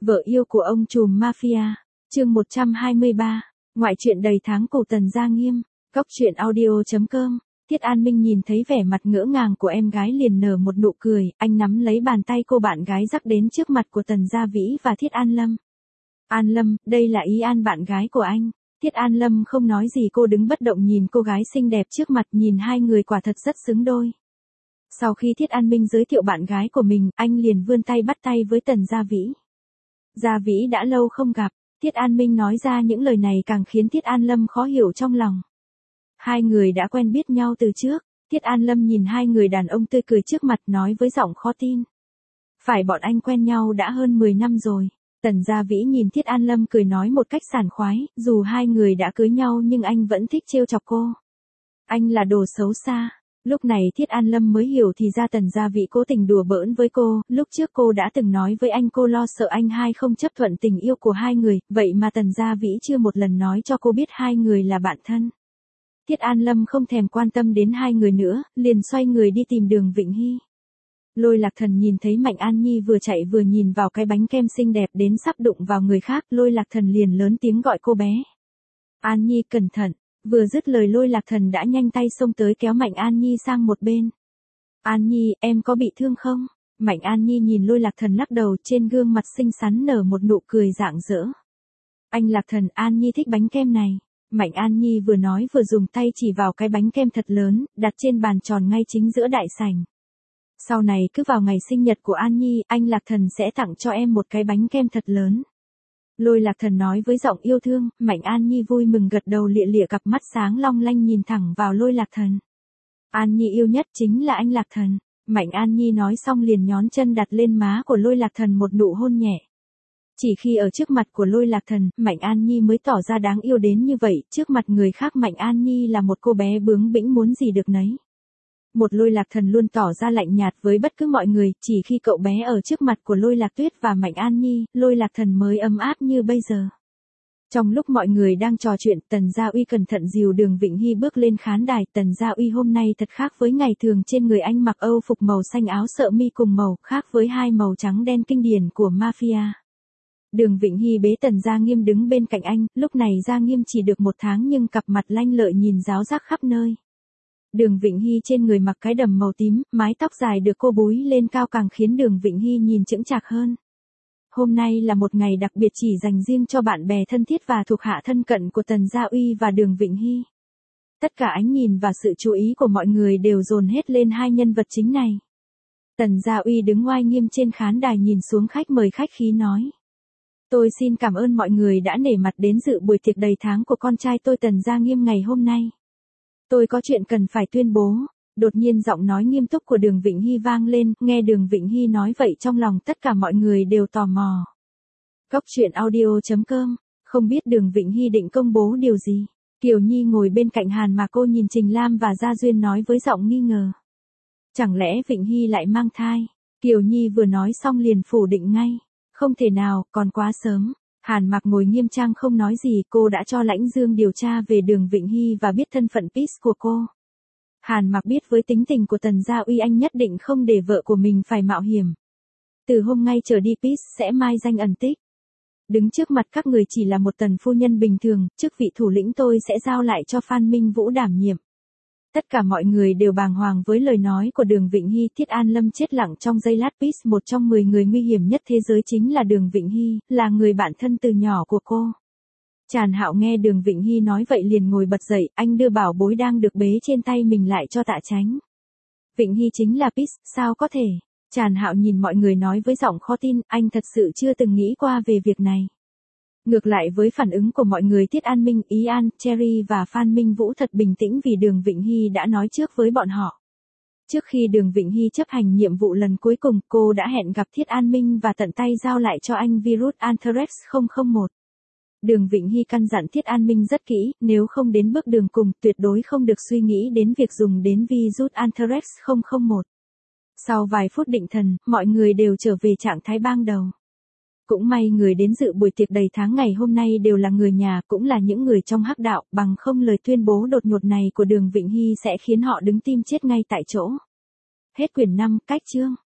Vợ yêu của ông trùm mafia, chương 123, ngoại truyện đầy tháng cổ Tần Gia Nghiêm, góc truyện audio.com. Thiết An Minh nhìn thấy vẻ mặt ngỡ ngàng của em gái liền nở một nụ cười, anh nắm lấy bàn tay cô bạn gái dắt đến trước mặt của Tần Gia Vĩ và Thiết An Lâm. An Lâm, đây là Ý An bạn gái của anh. Thiết An Lâm không nói gì, cô đứng bất động nhìn cô gái xinh đẹp trước mặt, nhìn hai người quả thật rất xứng đôi. Sau khi Thiết An Minh giới thiệu bạn gái của mình, anh liền vươn tay bắt tay với Tần Gia Vĩ. Gia Vĩ đã lâu không gặp, Thiết An Minh nói ra những lời này càng khiến Thiết An Lâm khó hiểu trong lòng. Hai người đã quen biết nhau từ trước, Thiết An Lâm nhìn hai người đàn ông tươi cười trước mặt nói với giọng khó tin. Phải, bọn anh quen nhau đã hơn 10 năm rồi. Tần Gia Vĩ nhìn Thiết An Lâm cười nói một cách sảng khoái, dù hai người đã cưới nhau nhưng anh vẫn thích trêu chọc cô. Anh là đồ xấu xa. Lúc này Thiết An Lâm mới hiểu thì ra Tần Gia Vĩ cố tình đùa bỡn với cô, lúc trước cô đã từng nói với anh cô lo sợ anh hai không chấp thuận tình yêu của hai người, vậy mà Tần Gia Vĩ chưa một lần nói cho cô biết hai người là bạn thân. Thiết An Lâm không thèm quan tâm đến hai người nữa, liền xoay người đi tìm Đường Vịnh Hy. Lôi Lạc Thần nhìn thấy Mạnh An Nhi vừa chạy vừa nhìn vào cái bánh kem xinh đẹp đến sắp đụng vào người khác, Lôi Lạc Thần liền lớn tiếng gọi cô bé. An Nhi cẩn thận. Vừa dứt lời Lôi Lạc Thần đã nhanh tay xông tới kéo Mạnh An Nhi sang một bên. An Nhi, em có bị thương không? Mạnh An Nhi nhìn Lôi Lạc Thần lắc đầu, trên gương mặt xinh xắn nở một nụ cười rạng rỡ. Anh Lạc Thần, An Nhi thích bánh kem này. Mạnh An Nhi vừa nói vừa dùng tay chỉ vào cái bánh kem thật lớn, đặt trên bàn tròn ngay chính giữa đại sảnh. Sau này cứ vào ngày sinh nhật của An Nhi, anh Lạc Thần sẽ tặng cho em một cái bánh kem thật lớn. Lôi Lạc Thần nói với giọng yêu thương, Mạnh An Nhi vui mừng gật đầu lịa lịa cặp mắt sáng long lanh nhìn thẳng vào Lôi Lạc Thần. An Nhi yêu nhất chính là anh Lạc Thần. Mạnh An Nhi nói xong liền nhón chân đặt lên má của Lôi Lạc Thần một nụ hôn nhẹ. Chỉ khi ở trước mặt của Lôi Lạc Thần, Mạnh An Nhi mới tỏ ra đáng yêu đến như vậy, trước mặt người khác Mạnh An Nhi là một cô bé bướng bỉnh muốn gì được nấy. Một Lôi Lạc Thần luôn tỏ ra lạnh nhạt với bất cứ mọi người, chỉ khi cậu bé ở trước mặt của Lôi Lạc Tuyết và Mạnh An Nhi, Lôi Lạc Thần mới ấm áp như bây giờ. Trong lúc mọi người đang trò chuyện, Tần Gia Uy cẩn thận dìu Đường Vịnh Hy bước lên khán đài. Tần Gia Uy hôm nay thật khác với ngày thường, trên người anh mặc âu phục màu xanh, áo sợ mi cùng màu, khác với hai màu trắng đen kinh điển của mafia. Đường Vịnh Hy bế Tần Gia Nghiêm đứng bên cạnh anh, lúc này Gia Nghiêm chỉ được 1 tháng nhưng cặp mặt lanh lợi nhìn ráo rác khắp nơi. Đường Vịnh Hy trên người mặc cái đầm màu tím, mái tóc dài được cô búi lên cao càng khiến Đường Vịnh Hy nhìn chững chạc hơn. Hôm nay là một ngày đặc biệt chỉ dành riêng cho bạn bè thân thiết và thuộc hạ thân cận của Tần Gia Uy và Đường Vịnh Hy. Tất cả ánh nhìn và sự chú ý của mọi người đều dồn hết lên hai nhân vật chính này. Tần Gia Uy đứng oai nghiêm trên khán đài nhìn xuống khách mời khách khí nói. Tôi xin cảm ơn mọi người đã nể mặt đến dự buổi tiệc đầy tháng của con trai tôi Tần Gia Nghiêm ngày hôm nay. Tôi có chuyện cần phải tuyên bố. Đột nhiên giọng nói nghiêm túc của Đường Vịnh Hy vang lên, nghe Đường Vịnh Hy nói vậy trong lòng tất cả mọi người đều tò mò. Góc truyện audio.com, không biết Đường Vịnh Hy định công bố điều gì. Kiều Nhi ngồi bên cạnh Hàn mà cô nhìn Trình Lam và Gia Duyên nói với giọng nghi ngờ. Chẳng lẽ Vịnh Hy lại mang thai? Kiều Nhi vừa nói xong liền phủ định ngay. Không thể nào, còn quá sớm. Hàn Mặc ngồi nghiêm trang không nói gì, cô đã cho Lãnh Dương điều tra về Đường Vịnh Hy và biết thân phận Peace của cô. Hàn Mặc biết với tính tình của Tần Gia Uy anh nhất định không để vợ của mình phải mạo hiểm. Từ hôm nay trở đi Peace sẽ mai danh ẩn tích. Đứng trước mặt các người chỉ là một tần phu nhân bình thường, chức vị thủ lĩnh tôi sẽ giao lại cho Phan Minh Vũ đảm nhiệm. Tất cả mọi người đều bàng hoàng với lời nói của Đường Vịnh Hy. Thiết An Lâm chết lặng trong giây lát. Peace, một trong 10 người nguy hiểm nhất thế giới chính là Đường Vịnh Hy, là người bạn thân từ nhỏ của cô. Tràn Hạo nghe Đường Vịnh Hy nói vậy liền ngồi bật dậy, anh đưa bảo bối đang được bế trên tay mình lại cho Tạ Chánh. Vịnh Hy chính là Peace, sao có thể? Tràn Hạo nhìn mọi người nói với giọng khó tin, anh thật sự chưa từng nghĩ qua về việc này. Ngược lại với phản ứng của mọi người, Thiết An Minh, Ý An, Cherry và Phan Minh Vũ thật bình tĩnh vì Đường Vịnh Hy đã nói trước với bọn họ. Trước khi Đường Vịnh Hy chấp hành nhiệm vụ lần cuối cùng, cô đã hẹn gặp Thiết An Minh và tận tay giao lại cho anh virus Anthrax 001. Đường Vịnh Hy căn dặn Thiết An Minh rất kỹ, nếu không đến bước đường cùng, tuyệt đối không được suy nghĩ đến việc dùng đến virus Anthrax 001. Sau vài phút định thần, mọi người đều trở về trạng thái ban đầu. Cũng may người đến dự buổi tiệc đầy tháng ngày hôm nay đều là người nhà, cũng là những người trong hắc đạo, bằng không lời tuyên bố đột ngột này của Đường Vịnh Hy sẽ khiến họ đứng tim chết ngay tại chỗ. Hết quyển 5, cách chương.